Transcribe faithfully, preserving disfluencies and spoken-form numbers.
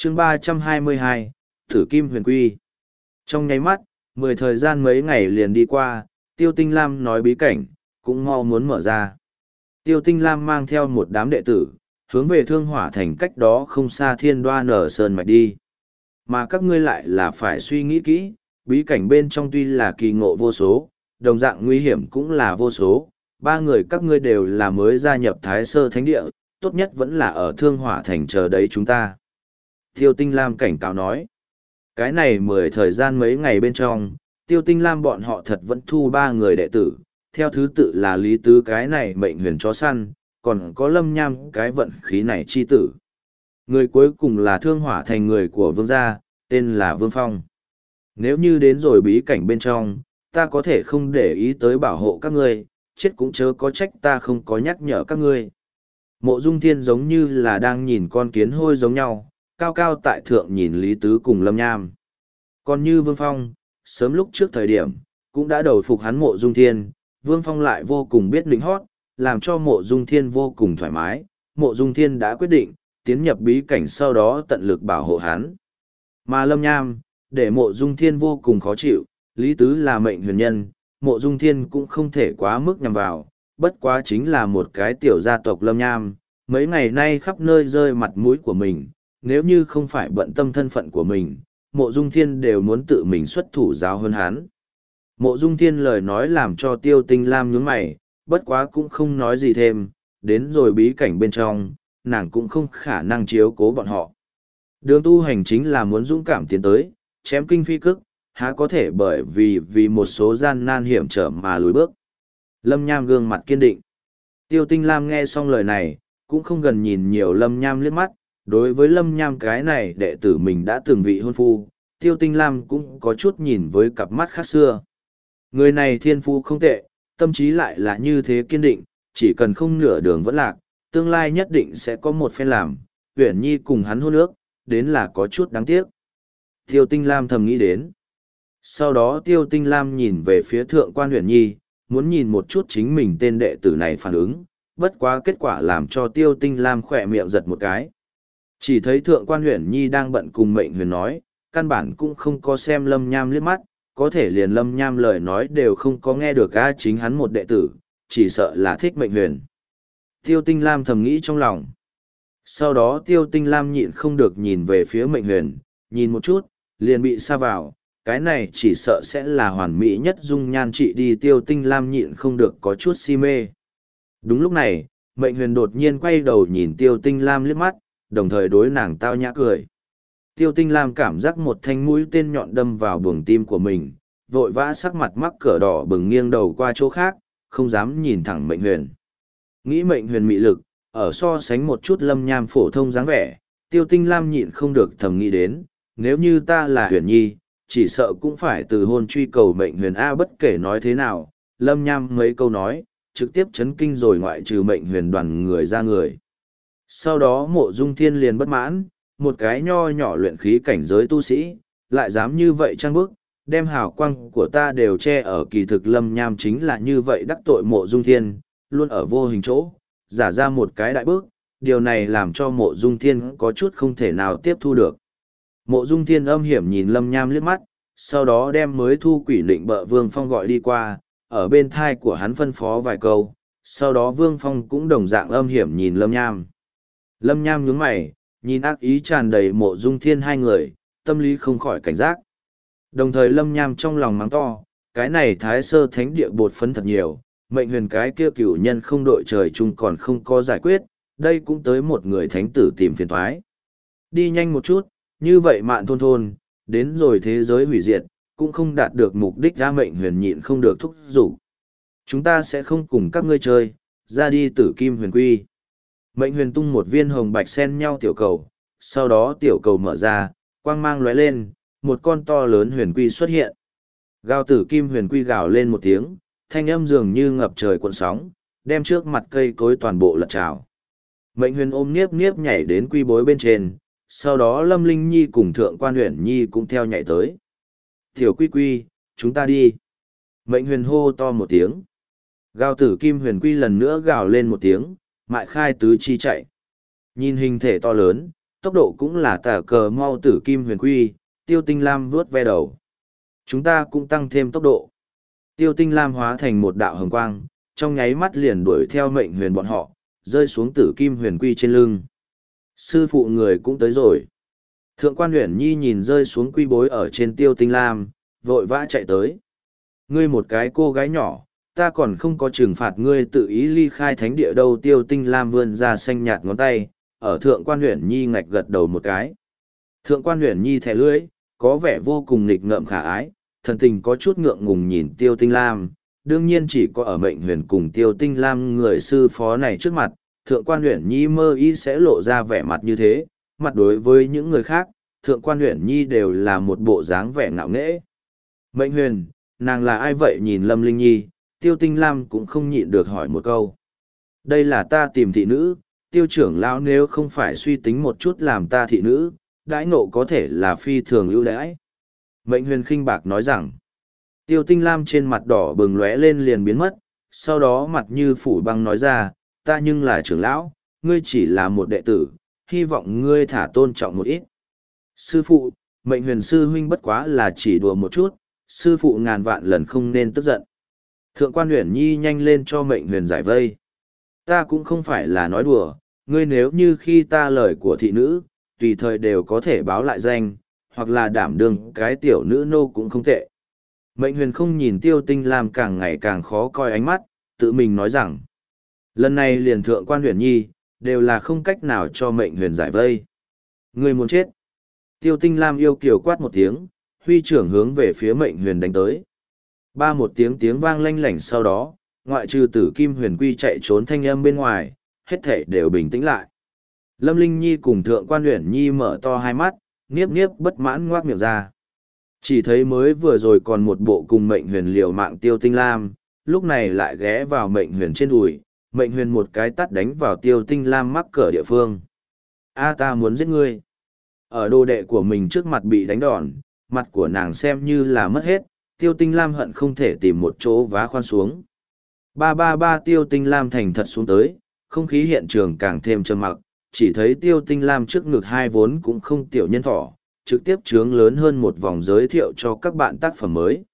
chương ba trăm hai mươi hai, Tử Kim Huyền Quy. Trong nháy mắt, mười thời gian mấy ngày liền đi qua, Tiêu Tinh Lam nói bí cảnh, cũng mau muốn mở ra. Tiêu Tinh Lam mang theo một đám đệ tử, hướng về Thương Hỏa Thành cách đó không xa Thiên Đoa Nở Sơn mạch đi. Mà các ngươi lại là phải suy nghĩ kỹ, bí cảnh bên trong tuy là kỳ ngộ vô số, đồng dạng nguy hiểm cũng là vô số. Ba người các ngươi đều là mới gia nhập Thái Sơ Thánh Địa, tốt nhất vẫn là ở Thương Hỏa Thành chờ đấy chúng ta. Tiêu Tinh Lam cảnh cáo nói. Cái này mười thời gian mấy ngày bên trong, Tiêu Tinh Lam bọn họ thật vẫn thu ba người đệ tử, theo thứ tự là Lý Tứ cái này mệnh huyền chó săn, còn có Lâm Nham cái vận khí này chi tử. Người cuối cùng là Thương Hỏa Thành người của Vương gia, tên là Vương Phong. Nếu như đến rồi bí cảnh bên trong, ta có thể không để ý tới bảo hộ các ngươi, chết cũng chớ có trách ta không có nhắc nhở các ngươi. Mộ Dung Thiên giống như là đang nhìn con kiến hôi giống nhau, cao cao tại thượng nhìn Lý Tứ cùng Lâm Nham. Còn như Vương Phong, sớm lúc trước thời điểm, cũng đã đầu phục hắn Mộ Dung Thiên, Vương Phong lại vô cùng biết lĩnh hót, làm cho Mộ Dung Thiên vô cùng thoải mái. Mộ Dung Thiên đã quyết định, tiến nhập bí cảnh sau đó tận lực bảo hộ hắn. Mà Lâm Nham, để Mộ Dung Thiên vô cùng khó chịu, Lý Tứ là mệnh huyền nhân, Mộ Dung Thiên cũng không thể quá mức nhằm vào, bất quá chính là một cái tiểu gia tộc Lâm Nham, mấy ngày nay khắp nơi rơi mặt mũi của mình, nếu như không phải bận tâm thân phận của mình, Mộ Dung Thiên đều muốn tự mình xuất thủ giáo hơn hắn. Mộ Dung Thiên lời nói làm cho Tiêu Tinh Lam nhướng mày, bất quá cũng không nói gì thêm, đến rồi bí cảnh bên trong, nàng cũng không khả năng chiếu cố bọn họ. Đường tu hành chính là muốn dũng cảm tiến tới, chém kinh phi cức, há có thể bởi vì vì một số gian nan hiểm trở mà lùi bước. Lâm Nham gương mặt kiên định. Tiêu Tinh Lam nghe xong lời này, cũng không gần nhìn nhiều Lâm Nham liếc mắt, đối với Lâm Nham cái này đệ tử mình đã từng vị hôn phu, Tiêu Tinh Lam cũng có chút nhìn với cặp mắt khác xưa. Người này thiên phu không tệ, tâm trí lại là như thế kiên định, chỉ cần không nửa đường vẫn lạc, tương lai nhất định sẽ có một phen làm, Uyển Nhi cùng hắn hôn ước, đến là có chút đáng tiếc. Tiêu Tinh Lam thầm nghĩ đến. Sau đó Tiêu Tinh Lam nhìn về phía thượng quan Uyển Nhi, muốn nhìn một chút chính mình tên đệ tử này phản ứng, bất quá kết quả làm cho Tiêu Tinh Lam khỏe miệng giật một cái. Chỉ thấy thượng quan Uyển Nhi đang bận cùng mệnh huyền nói, căn bản cũng không có xem Lâm Nham liếc mắt, có thể liền Lâm Nham lời nói đều không có nghe được a, chính hắn một đệ tử, chỉ sợ là thích mệnh huyền. Tiêu Tinh Lam thầm nghĩ trong lòng. Sau đó Tiêu Tinh Lam nhịn không được nhìn về phía mệnh huyền, nhìn một chút, liền bị sa vào, cái này chỉ sợ sẽ là hoàn mỹ nhất dung nhan trị đi. Tiêu Tinh Lam nhịn không được có chút si mê. Đúng lúc này, mệnh huyền đột nhiên quay đầu nhìn Tiêu Tinh Lam liếc mắt, đồng thời đối nàng tao nhã cười. Tiêu Tinh Lam cảm giác một thanh mũi tên nhọn đâm vào buồng tim của mình, vội vã sắc mặt mắc cỡ đỏ bừng nghiêng đầu qua chỗ khác, không dám nhìn thẳng mệnh huyền. Nghĩ mệnh huyền mị lực, ở so sánh một chút Lâm Nham phổ thông dáng vẻ, Tiêu Tinh Lam nhịn không được thầm nghĩ đến, nếu như ta là Huyền Nhi, chỉ sợ cũng phải từ hôn truy cầu mệnh huyền A. Bất kể nói thế nào, Lâm Nham mấy câu nói, trực tiếp chấn kinh rồi ngoại trừ mệnh huyền đoàn người ra người. Sau đó Mộ Dung Thiên liền bất mãn, một cái nho nhỏ luyện khí cảnh giới tu sĩ, lại dám như vậy trang bức, đem hào quang của ta đều che ở. Kỳ thực Lâm Nham chính là như vậy đắc tội Mộ Dung Thiên, luôn ở vô hình chỗ, giả ra một cái đại bước, điều này làm cho Mộ Dung Thiên có chút không thể nào tiếp thu được. Mộ Dung Thiên âm hiểm nhìn Lâm Nham liếc mắt, sau đó đem mới thu quỷ định bợ Vương Phong gọi đi qua, ở bên thai của hắn phân phó vài câu, sau đó Vương Phong cũng đồng dạng âm hiểm nhìn Lâm Nham. Lâm Nham nhướng mày, nhìn ác ý tràn đầy Mộ Dung Thiên hai người, tâm lý không khỏi cảnh giác. Đồng thời Lâm Nham trong lòng mắng to, cái này Thái Sơ Thánh Địa bột phấn thật nhiều, mệnh huyền cái kia cửu nhân không đội trời chung còn không có giải quyết, đây cũng tới một người thánh tử tìm phiền toái. Đi nhanh một chút, như vậy mạn thôn thôn, đến rồi thế giới hủy diệt, cũng không đạt được mục đích. Ra mệnh huyền nhịn không được thúc giục. Chúng ta sẽ không cùng các ngươi chơi, ra đi Tử Kim Huyền Quy. Mệnh huyền tung một viên hồng bạch xen nhau tiểu cầu, sau đó tiểu cầu mở ra, quang mang lóe lên, một con to lớn huyền quy xuất hiện. Gào Tử Kim Huyền Quy gào lên một tiếng, thanh âm dường như ngập trời cuộn sóng, đem trước mặt cây cối toàn bộ lật trào. Mệnh huyền ôm niếp niếp nhảy đến quy bối bên trên, sau đó Lâm Linh Nhi cùng Thượng quan Uyển Nhi cũng theo nhảy tới. Tiểu Quy Quy, chúng ta đi. Mệnh huyền hô to một tiếng. Gào Tử Kim Huyền Quy lần nữa gào lên một tiếng, mại khai tứ chi chạy. Nhìn hình thể to lớn, tốc độ cũng là tả cờ mau tử kim huyền quy, Tiêu Tinh Lam vuốt ve đầu. Chúng ta cũng tăng thêm tốc độ. Tiêu Tinh Lam hóa thành một đạo hồng quang, trong nháy mắt liền đuổi theo mệnh huyền bọn họ, rơi xuống tử kim huyền quy trên lưng. Sư phụ người cũng tới rồi. Thượng quan Uyển Nhi nhìn rơi xuống quy bối ở trên Tiêu Tinh Lam, vội vã chạy tới. Ngươi một cái cô gái nhỏ, ta còn không có trừng phạt ngươi tự ý ly khai thánh địa đâu. Tiêu Tinh Lam vươn ra xanh nhạt ngón tay, ở Thượng quan Uyển Nhi ngạch gật đầu một cái. Thượng quan Uyển Nhi thẻ lưỡi, có vẻ vô cùng nghịch ngợm khả ái, thần tình có chút ngượng ngùng nhìn Tiêu Tinh Lam. Đương nhiên chỉ có ở mệnh huyền cùng Tiêu Tinh Lam người sư phó này trước mặt, Thượng quan Uyển Nhi mơ ý sẽ lộ ra vẻ mặt như thế. Mặt đối với những người khác, Thượng quan Uyển Nhi đều là một bộ dáng vẻ ngạo nghễ. Mệnh huyền, nàng là ai vậy? Nhìn Lâm Linh Nhi, Tiêu Tinh Lam cũng không nhịn được hỏi một câu. Đây là ta tìm thị nữ, Tiêu trưởng lão nếu không phải suy tính một chút làm ta thị nữ, đãi ngộ có thể là phi thường ưu đãi. Mệnh huyền khinh bạc nói rằng, Tiêu Tinh Lam trên mặt đỏ bừng lóe lên liền biến mất, sau đó mặt như phủ băng nói ra, ta nhưng là trưởng lão, ngươi chỉ là một đệ tử, hy vọng ngươi thả tôn trọng một ít. Sư phụ, mệnh huyền sư huynh bất quá là chỉ đùa một chút, sư phụ ngàn vạn lần không nên tức giận. Thượng quan Uyển Nhi nhanh lên cho mệnh huyền giải vây. Ta cũng không phải là nói đùa, ngươi nếu như khi ta lời của thị nữ, tùy thời đều có thể báo lại danh, hoặc là đảm đương cái tiểu nữ nô cũng không tệ. Mệnh huyền không nhìn Tiêu Tinh Lam càng ngày càng khó coi ánh mắt, tự mình nói rằng, lần này liền Thượng quan Uyển Nhi, đều là không cách nào cho mệnh huyền giải vây. Ngươi muốn chết. Tiêu Tinh Lam yêu kiều quát một tiếng, huy trưởng hướng về phía mệnh huyền đánh tới. Ba một tiếng tiếng vang lanh lảnh sau đó, ngoại trừ tử kim huyền quy chạy trốn thanh âm bên ngoài, hết thể đều bình tĩnh lại. Lâm Linh Nhi cùng Thượng quan Uyển Nhi mở to hai mắt, niếp niếp bất mãn ngoác miệng ra. Chỉ thấy mới vừa rồi còn một bộ cùng mệnh huyền liều mạng Tiêu Tinh Lam, lúc này lại ghé vào mệnh huyền trên đùi, mệnh huyền một cái tắt đánh vào Tiêu Tinh Lam mắc cỡ địa phương. A ta muốn giết ngươi. Ở đồ đệ của mình trước mặt bị đánh đòn, mặt của nàng xem như là mất hết, Tiêu Tinh Lam hận không thể tìm một chỗ vá khoan xuống. Ba ba ba Tiêu Tinh Lam thành thật xuống tới, không khí hiện trường càng thêm trầm mặc, chỉ thấy Tiêu Tinh Lam trước ngực hai vốn cũng không tiểu nhân thỏ, trực tiếp trướng lớn hơn một vòng giới thiệu cho các bạn tác phẩm mới.